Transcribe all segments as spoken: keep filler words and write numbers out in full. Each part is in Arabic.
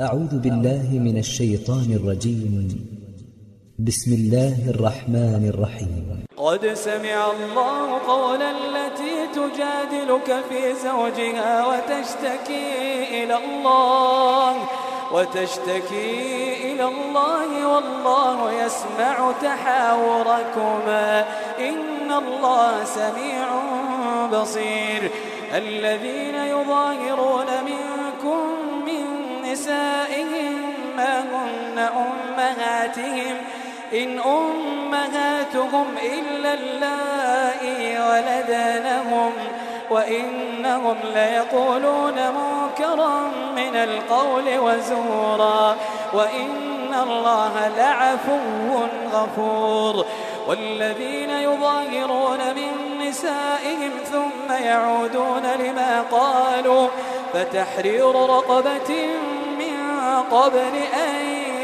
أعوذ بالله من الشيطان الرجيم. بسم الله الرحمن الرحيم. قد سمع الله قول التي تجادلك في زوجها وتشتكي إلى الله وتشتكي إلى الله والله يسمع تحاوركما إن الله سميع بصير. الذين يظاهرون منكم من نسائهم ما هن أمهاتهم إن أمهاتهم إلا اللائي ولدنهم وإنهم ليقولون منكرا من القول وزورا وإن الله لعفو غفور. والذين يظاهرون من نسائهم ثم يعودون لما قالوا فتحرير رقبة من قبل أن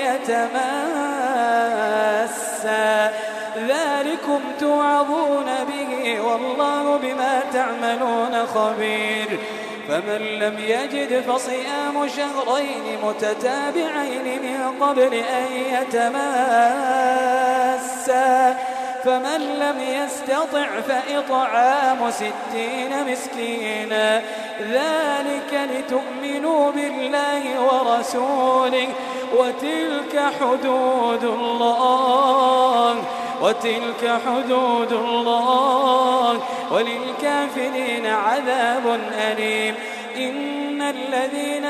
يتماسا ذلكم توعظون به والله بما تعملون خبير. فمن لم يجد فصيام شهرين متتابعين من قبل أن يتماسا فمن لم يستطع فإطعام ستين مسكينا ذلك لتؤمنوا بالله ورسوله وتلك حدود الله وتلك حدود الله وللكافرين عذاب أليم. إن الذين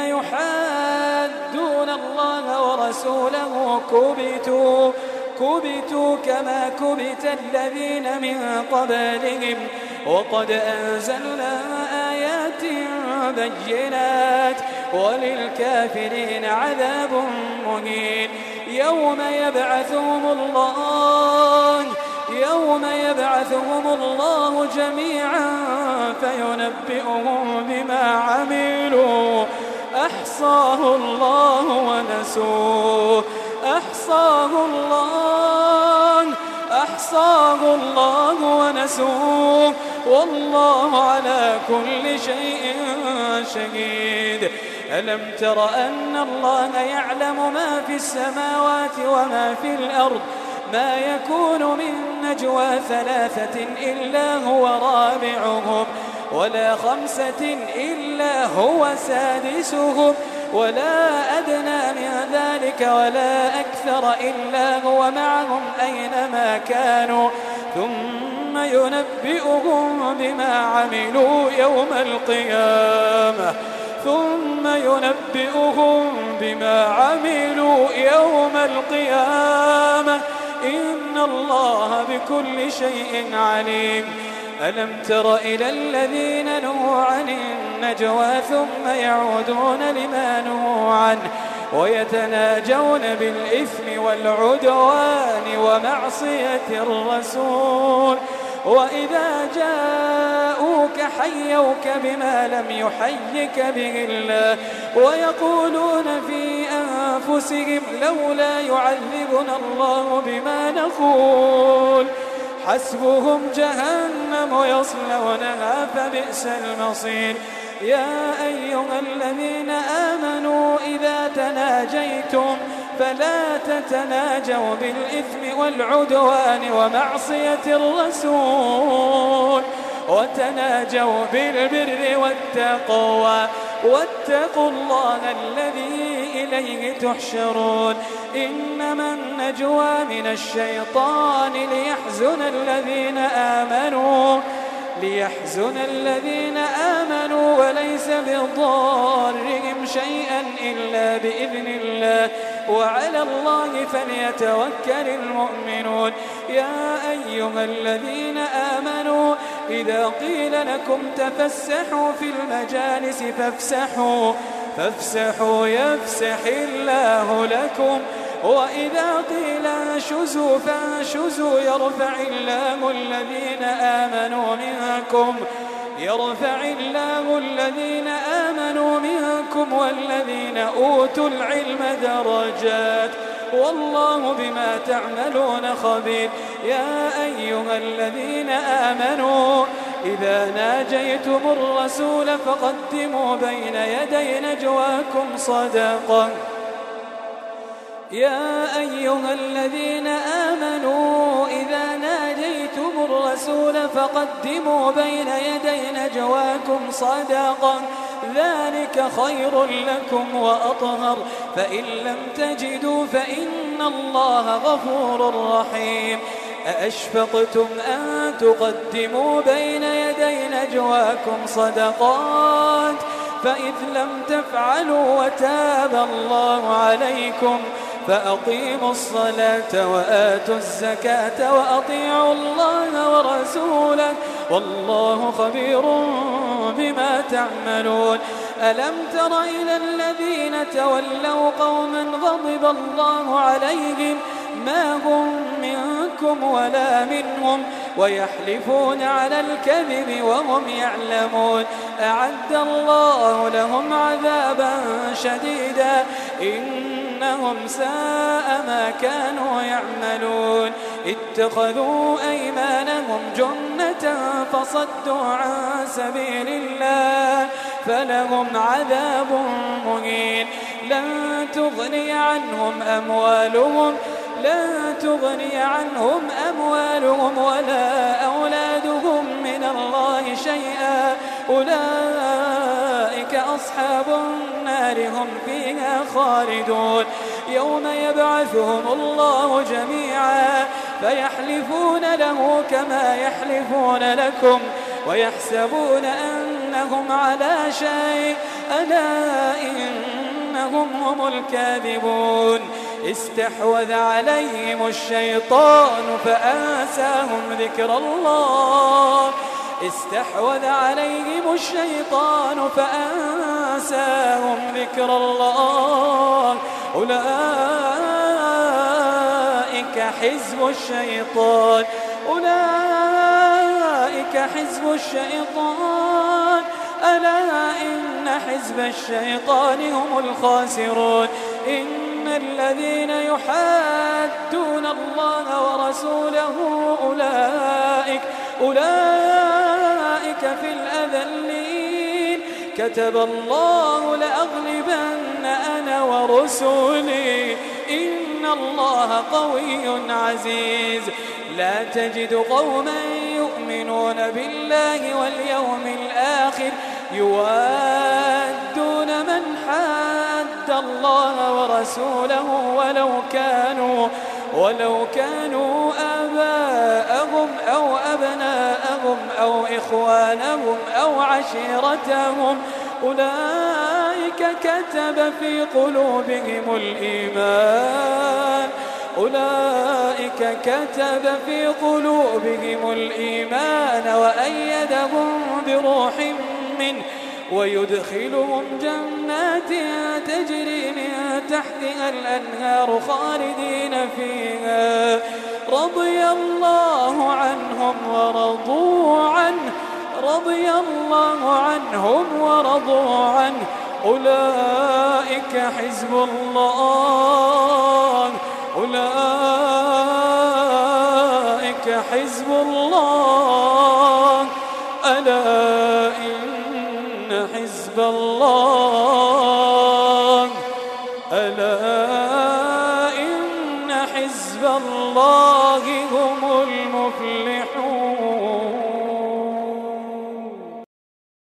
يحادون الله ورسوله كبتوا كبتوا كما كبت الذين من قبلهم وقد أنزلنا آيات بينات وللكافرين عذاب مهين. يوم يبعثهم الله يوم يبعثهم الله جميعا فينبئهم بما عملوا أحصاه الله ونسوه أحصاه الله أحصاه الله ونسوه والله على كل شيء شهيد. ألم تر أن الله يعلم ما في السماوات وما في الأرض ما يكون من نجوى ثلاثة إلا هو رابعهم ولا خمسة إلا هو سادسهم ولا أدنى من ذلك ولا أكثر إلا هو معهم أينما كانوا ثم ينبئهم بما عملوا يوم القيامة ثم ينبئهم بما عملوا يوم القيامة إن الله بكل شيء عليم. ألم تر إلى الذين نهوا عن النجوى ثم يعودون لما نهوا عنه ويتناجون بالإثم والعدوان ومعصية الرسول وإذا جاءوك حيوك بما لم يحيك به الله ويقولون في أنفسهم لولا يعذبنا الله بما نقول حسبهم جهنم يصلونها فبئس المصير. يا أيها الذين آمنوا إذا تناجيتم فلا تتناجوا بالإثم والعدوان ومعصية الرسول وتناجوا بالبر والتقوى واتقوا الله الذي إليه تحشرون. إنما النجوى من الشيطان ليحزن الذين آمنوا ليحزن الذين آمنوا وليس بضارهم شيئا إلا بإذن الله وعلى الله فليتوكل المؤمنون. يا أيها الذين آمنوا إذا قيل لكم تفسحوا في المجالس فافسحوا فافسحوا يفسح الله لكم وإذا قيل انشزوا فانشزوا يرفع الله الذين آمنوا منكم يرفع الله الذين آمنوا منكم والذين أوتوا العلم درجات والله بما تعملون خبير. يا أيها الذين آمنوا إذا ناجيتم الرسول فقدموا بين يدي نجواكم صدقة يا أيها الذين آمنوا إذا ناجيتم الرسول فقدموا بين يدي نجواكم صدقة ذلك خير لكم وأطهر فإن لم تجدوا فإن الله غفور رحيم أأشفقتم أن تقدموا بين يدي نجواكم صدقات فإذ لم تفعلوا وتاب الله عليكم فأقيموا الصلاة وآتوا الزكاة وأطيعوا الله ورسوله والله خبير بما تعملون ألم تر إلى الذين تولوا قوما غضب الله عليهم ما هم منكم ولا منهم ويحلفون على الكذب وهم يعلمون أعد الله لهم عذابا شديدا إنهم ساء ما كانوا يعملون اتخذوا أيمانهم جنة فصدوا عن سبيل الله فلهم عذاب مهين لن تغني عنهم أموالهم لن تغني عنهم أموالهم ولا أولادهم من الله شيئا أولئك أصحاب النار هم فيها خالدون يوم يبعثهم الله جميعا فيحلفون له كما يحلفون لكم ويحسبون أنهم على شيء ألا إنهم هم الكاذبون استحوذ عليهم الشيطان فأنساهم ذكر الله استحوذ عليهم الشيطان فأنساهم ذكر الله أولئك حزب الشيطان أولئك حزب الشيطان ألا إن حزب الشيطان هم الخاسرون إن الذين يحادون الله ورسوله أولئك أولئك في الأذلين كتب الله لأغلبن أنا ورسلي إن الله قوي عزيز لا تجد قوما يؤمنون بالله واليوم الآخر يوادون من حاد الله ورسوله ولو كانوا ولو كانوا آباءهم أو أبناءهم أو إخوانهم أو عشيرتهم أولئك كتب في قلوبهم الإيمان أولئك كتب في قلوبهم الإيمان وأيدهم بروح منه ويدخلهم جنات تجري من تحتها الأنهار خالدين فيها رضي الله عنهم ورضوا عنه رضي الله عنهم ورضوا عنه أولئك حزب الله أولئك حزب الله ألا إن حزب الله ألا إن حزب الله